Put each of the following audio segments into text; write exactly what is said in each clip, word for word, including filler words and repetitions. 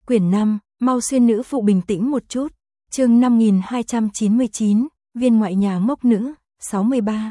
Quyển năm, mau xuyên nữ phụ bình tĩnh một chút. Chương năm nghìn hai trăm chín mươi chín, viên ngoại nhà ngốc nữ, sáu mươi ba.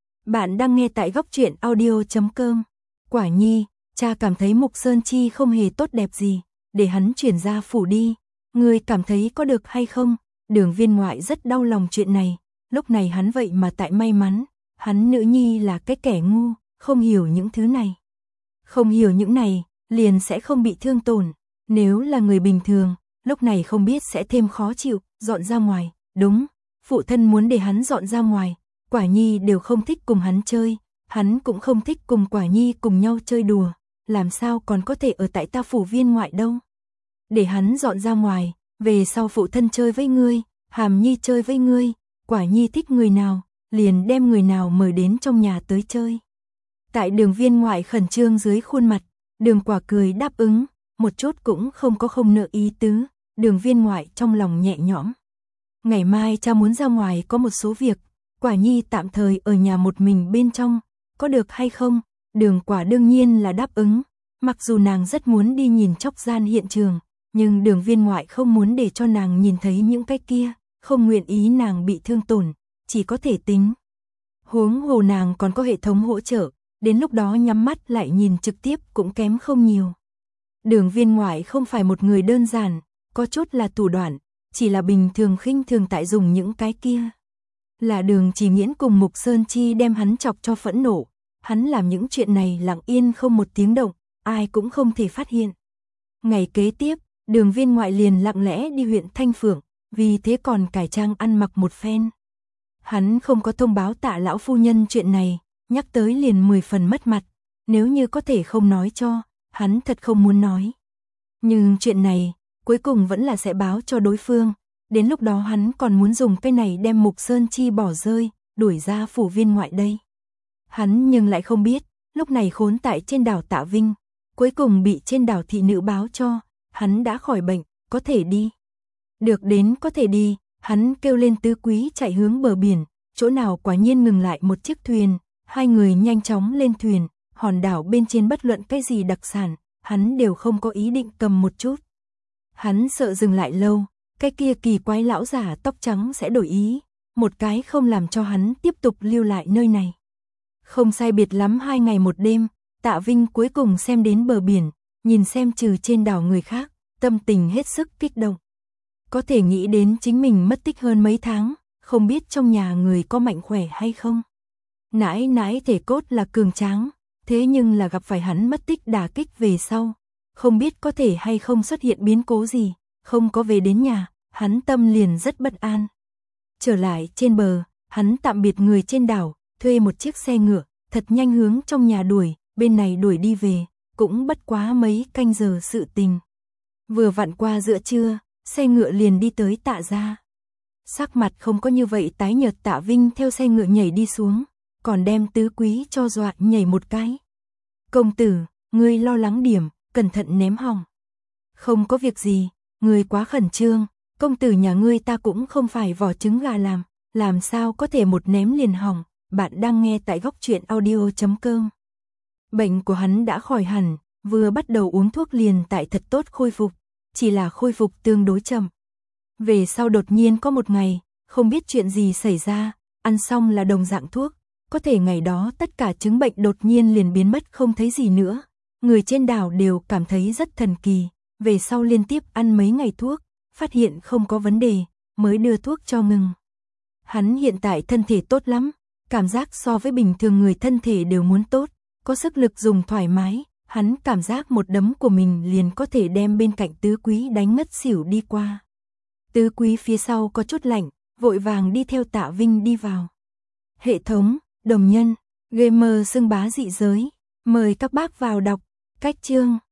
Bạn đang nghe tại góc truyện audio chấm com. Quả nhi, cha cảm thấy Mục Sơn Chi không hề tốt đẹp gì, để hắn chuyển ra phủ đi. Ngươi cảm thấy có được hay không? Đường viên ngoại rất đau lòng chuyện này, lúc này hắn vậy mà tại may mắn, hắn nữ nhi là cái kẻ ngu, không hiểu những thứ này. Không hiểu những này, liền sẽ không bị thương tổn. Nếu là người bình thường, lúc này không biết sẽ thêm khó chịu, dọn ra ngoài. Đúng, phụ thân muốn để hắn dọn ra ngoài. Quả nhi đều không thích cùng hắn chơi, hắn cũng không thích cùng quả nhi cùng nhau chơi đùa. Làm sao còn có thể ở tại ta phủ viên ngoại đâu. Để hắn dọn ra ngoài, về sau phụ thân chơi với ngươi, hàm nhi chơi với ngươi, quả nhi thích người nào, liền đem người nào mời đến trong nhà tới chơi. Tại đường viên ngoại khẩn trương dưới khuôn mặt, đường quả cười đáp ứng, một chút cũng không có không nợ ý tứ, đường viên ngoại trong lòng nhẹ nhõm. Ngày mai cha muốn ra ngoài có một số việc, quả nhi tạm thời ở nhà một mình bên trong, có được hay không? Đường quả đương nhiên là đáp ứng, mặc dù nàng rất muốn đi nhìn chóc gian hiện trường, nhưng đường viên ngoại không muốn để cho nàng nhìn thấy những cái kia, không nguyện ý nàng bị thương tổn, chỉ có thể tính. Huống hồ nàng còn có hệ thống hỗ trợ, đến lúc đó nhắm mắt lại nhìn trực tiếp cũng kém không nhiều. Đường viên ngoại không phải một người đơn giản, có chút là thủ đoạn, chỉ là bình thường khinh thường tại dùng những cái kia. Là đường chỉ nghiễn cùng Mục Sơn Chi đem hắn chọc cho phẫn nộ, hắn làm những chuyện này lặng yên không một tiếng động, ai cũng không thể phát hiện. Ngày kế tiếp, đường viên ngoại liền lặng lẽ đi huyện Thanh Phượng, vì thế còn cải trang ăn mặc một phen. Hắn không có thông báo Tạ lão phu nhân chuyện này, nhắc tới liền mười phần mất mặt, nếu như có thể không nói cho, hắn thật không muốn nói. Nhưng chuyện này, cuối cùng vẫn là sẽ báo cho đối phương, đến lúc đó hắn còn muốn dùng cái này đem Mục Sơn Chi bỏ rơi, đuổi ra phủ viên ngoại đây. Hắn nhưng lại không biết, lúc này khốn tại trên đảo Tạ Vinh, cuối cùng bị trên đảo thị nữ báo cho, hắn đã khỏi bệnh, có thể đi. Được đến có thể đi, hắn kêu lên tứ quý chạy hướng bờ biển, chỗ nào quả nhiên ngừng lại một chiếc thuyền, hai người nhanh chóng lên thuyền, hòn đảo bên trên bất luận cái gì đặc sản, hắn đều không có ý định cầm một chút. Hắn sợ dừng lại lâu, cái kia kỳ quái lão giả tóc trắng sẽ đổi ý, một cái không làm cho hắn tiếp tục lưu lại nơi này. Không sai biệt lắm hai ngày một đêm, Tạ Vinh cuối cùng xem đến bờ biển, nhìn xem trừ trên đảo người khác, tâm tình hết sức kích động. Có thể nghĩ đến chính mình mất tích hơn mấy tháng, không biết trong nhà người có mạnh khỏe hay không. Nãi nãi thể cốt là cường tráng, thế nhưng là gặp phải hắn mất tích đả kích về sau, không biết có thể hay không xuất hiện biến cố gì, không có về đến nhà, hắn tâm liền rất bất an. Trở lại trên bờ, hắn tạm biệt người trên đảo, thuê một chiếc xe ngựa, thật nhanh hướng trong nhà đuổi, bên này đuổi đi về, cũng bất quá mấy canh giờ sự tình. Vừa vặn qua giữa trưa, xe ngựa liền đi tới Tạ gia. Sắc mặt không có như vậy tái nhợt, Tạ Vinh theo xe ngựa nhảy đi xuống, còn đem tứ quý cho dọa nhảy một cái. Công tử, ngươi lo lắng điểm, cẩn thận ném hỏng. Không có việc gì, ngươi quá khẩn trương, công tử nhà ngươi ta cũng không phải vỏ trứng gà làm, làm sao có thể một ném liền hỏng. Bạn đang nghe tại góc truyện audio chấm com. Bệnh của hắn đã khỏi hẳn, vừa bắt đầu uống thuốc liền tại thật tốt khôi phục, chỉ là khôi phục tương đối chậm. Về sau đột nhiên có một ngày, không biết chuyện gì xảy ra, ăn xong là đồng dạng thuốc, có thể ngày đó tất cả chứng bệnh đột nhiên liền biến mất không thấy gì nữa. Người trên đảo đều cảm thấy rất thần kỳ, về sau liên tiếp ăn mấy ngày thuốc, phát hiện không có vấn đề, mới đưa thuốc cho ngừng. Hắn hiện tại thân thể tốt lắm, cảm giác so với bình thường người thân thể đều muốn tốt, có sức lực dùng thoải mái, hắn cảm giác một đấm của mình liền có thể đem bên cạnh tứ quý đánh ngất xỉu đi qua. Tứ quý phía sau có chút lạnh, vội vàng đi theo Tạ Vinh đi vào. Hệ thống, đồng nhân, gamer xưng bá dị giới, mời các bác vào đọc, cách chương.